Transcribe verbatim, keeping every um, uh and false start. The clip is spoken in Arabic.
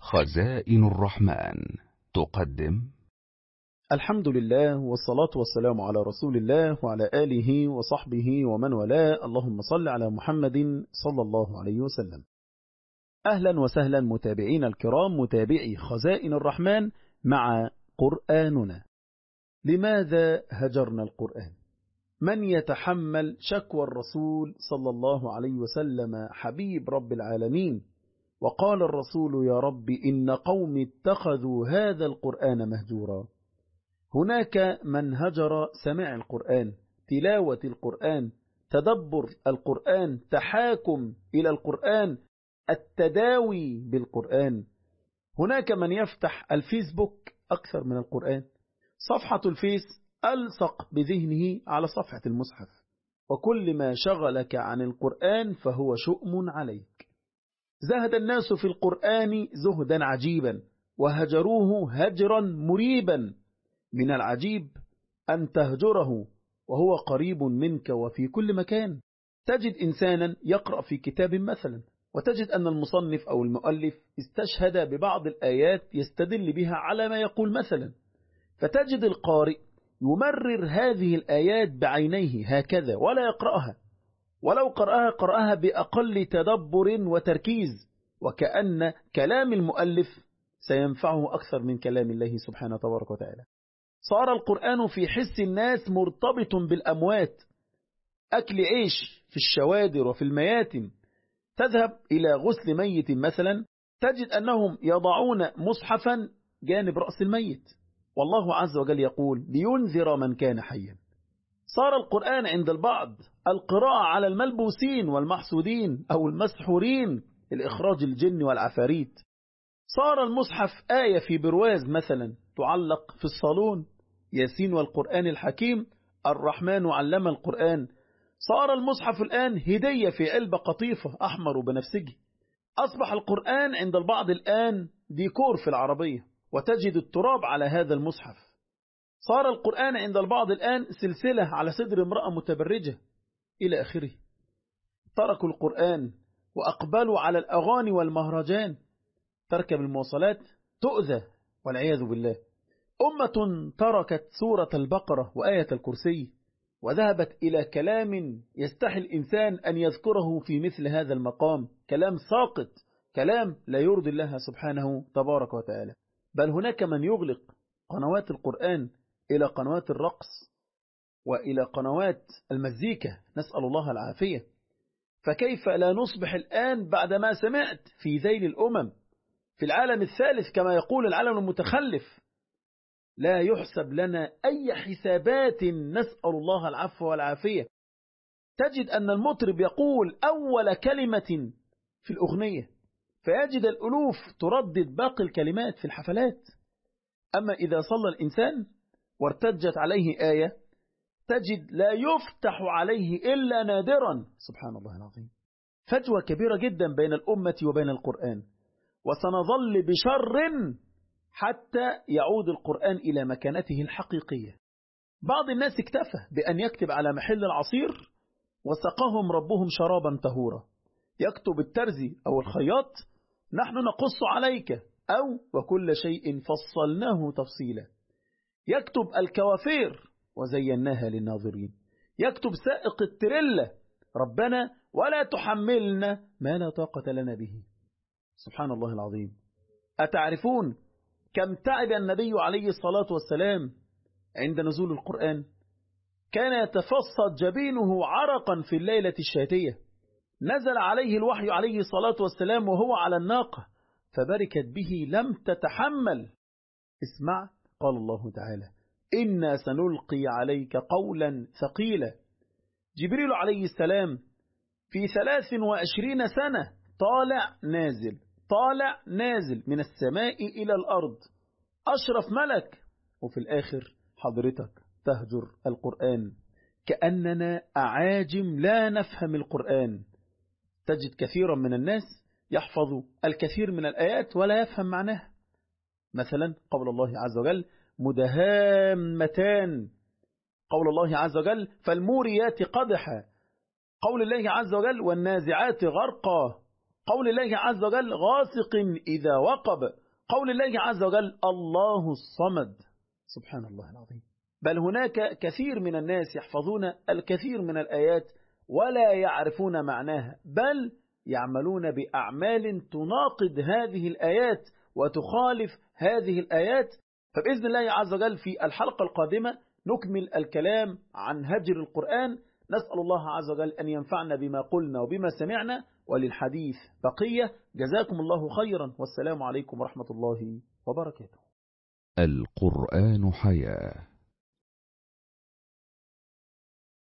خزائن الرحمن تقدم. الحمد لله والصلاة والسلام على رسول الله وعلى آله وصحبه ومن والاه. اللهم صل على محمد صلى الله عليه وسلم. أهلا وسهلا متابعين الكرام، متابعي خزائن الرحمن مع قرآننا. لماذا هجرنا القرآن؟ من يتحمل شكوى الرسول صلى الله عليه وسلم حبيب رب العالمين؟ وقال الرسول: يا رب إن قوم اتخذوا هذا القرآن مهجورا. هناك من هجر سماع القرآن، تلاوة القرآن، تدبر القرآن، تحاكم إلى القرآن، التداوي بالقرآن. هناك من يفتح الفيسبوك أكثر من القرآن. صفحة الفيس ألصق بذهنه على صفحة المصحف، وكل ما شغلك عن القرآن فهو شؤم عليك. زهد الناس في القرآن زهدا عجيبا، وهجروه هجرا مريبا. من العجيب أن تهجره وهو قريب منك وفي كل مكان. تجد إنسانا يقرأ في كتاب مثلا، وتجد أن المصنف أو المؤلف استشهد ببعض الآيات يستدل بها على ما يقول مثلا، فتجد القارئ يمرر هذه الآيات بعينيه هكذا ولا يقرأها، ولو قرأها قرأها بأقل تدبر وتركيز، وكأن كلام المؤلف سينفعه أكثر من كلام الله سبحانه تبارك وتعالى. صار القرآن في حس الناس مرتبط بالأموات، أكل عيش في الشوادر وفي المياتم. تذهب إلى غسل ميت مثلا، تجد أنهم يضعون مصحفا جانب رأس الميت، والله عز وجل يقول: لينذر من كان حيا. صار القرآن عند البعض القراءة على الملبوسين والمحسودين أو المسحورين لإخراج الجن والعفاريت. صار المصحف آية في برواز مثلا تعلق في الصالون، ياسين والقرآن الحكيم، الرحمن علم القرآن. صار المصحف الآن هدية في علبة قطيفة أحمر بنفسجي. أصبح القرآن عند البعض الآن ديكور في العربية، وتجد التراب على هذا المصحف. صار القرآن عند البعض الآن سلسلة على صدر امرأة متبرجة إلى آخره. تركوا القرآن وأقبلوا على الأغاني والمهرجان. تركب المواصلات تؤذى والعياذ بالله. أمة تركت سورة البقرة وآية الكرسي وذهبت إلى كلام يستحي الإنسان أن يذكره في مثل هذا المقام، كلام ساقط، كلام لا يرضي الله سبحانه تبارك وتعالى. بل هناك من يغلق قنوات القرآن إلى قنوات الرقص وإلى قنوات المزيكا، نسأل الله العافية. فكيف لا نصبح الآن بعدما سمعت في ذيل الأمم في العالم الثالث كما يقول العالم المتخلف، لا يحسب لنا أي حسابات، نسأل الله العفو والعافية. تجد أن المطرب يقول أول كلمة في الأغنية، فيجد الألوف تردد باقي الكلمات في الحفلات. أما إذا صلى الإنسان وارتجت عليه آية، تجد لا يفتح عليه إلا نادرا. سبحان الله العظيم. فجوة كبيرة جدا بين الأمة وبين القرآن، وسنظل بشر حتى يعود القرآن إلى مكانته الحقيقية. بعض الناس اكتفى بأن يكتب على محل العصير: وسقهم ربهم شرابا طهورا. يكتب الترزي أو الخياط: نحن نقص عليك، أو وكل شيء فصلناه تفصيلا. يكتب الكوافير: وزيناها للناظرين. يكتب سائق التريلا: ربنا ولا تحملنا ما لا طاقة لنا به. سبحان الله العظيم. أتعرفون كم تعب النبي عليه الصلاة والسلام عند نزول القرآن؟ كان يتفصد جبينه عرقا في الليلة الشاتية. نزل عليه الوحي عليه الصلاة والسلام وهو على الناقة، فبركت به لم تتحمل. اسمع، قال الله تعالى: إنا سنلقي عليك قولا ثقيلا. جبريل عليه السلام في ثلاث وعشرين سنة طالع نازل طالع نازل من السماء إلى الأرض، أشرف ملك، وفي الآخر حضرتك تهجر القرآن كأننا أعاجم لا نفهم القرآن. تجد كثيرا من الناس يحفظ الكثير من الآيات ولا يفهم معناها. مثلا قول الله عز وجل: مدهامتان. قول الله عز وجل: فالموريات قدحا. قول الله عز وجل: والنازعات غرقا. قول الله عز وجل غاسق إذا وقب، قول الله عز وجل الله الصمد. سبحان الله العظيم. بل هناك كثير من الناس يحفظون الكثير من الآيات ولا يعرفون معناها، بل يعملون بأعمال تناقض هذه الآيات وتخالف هذه الآيات. فبإذن الله عز وجل في الحلقة القادمة نكمل الكلام عن هجر القرآن. نسأل الله عز وجل أن ينفعنا بما قلنا وبما سمعنا، وللحديث بقية. جزاكم الله خيرا، والسلام عليكم ورحمة الله وبركاته. القرآن حياة.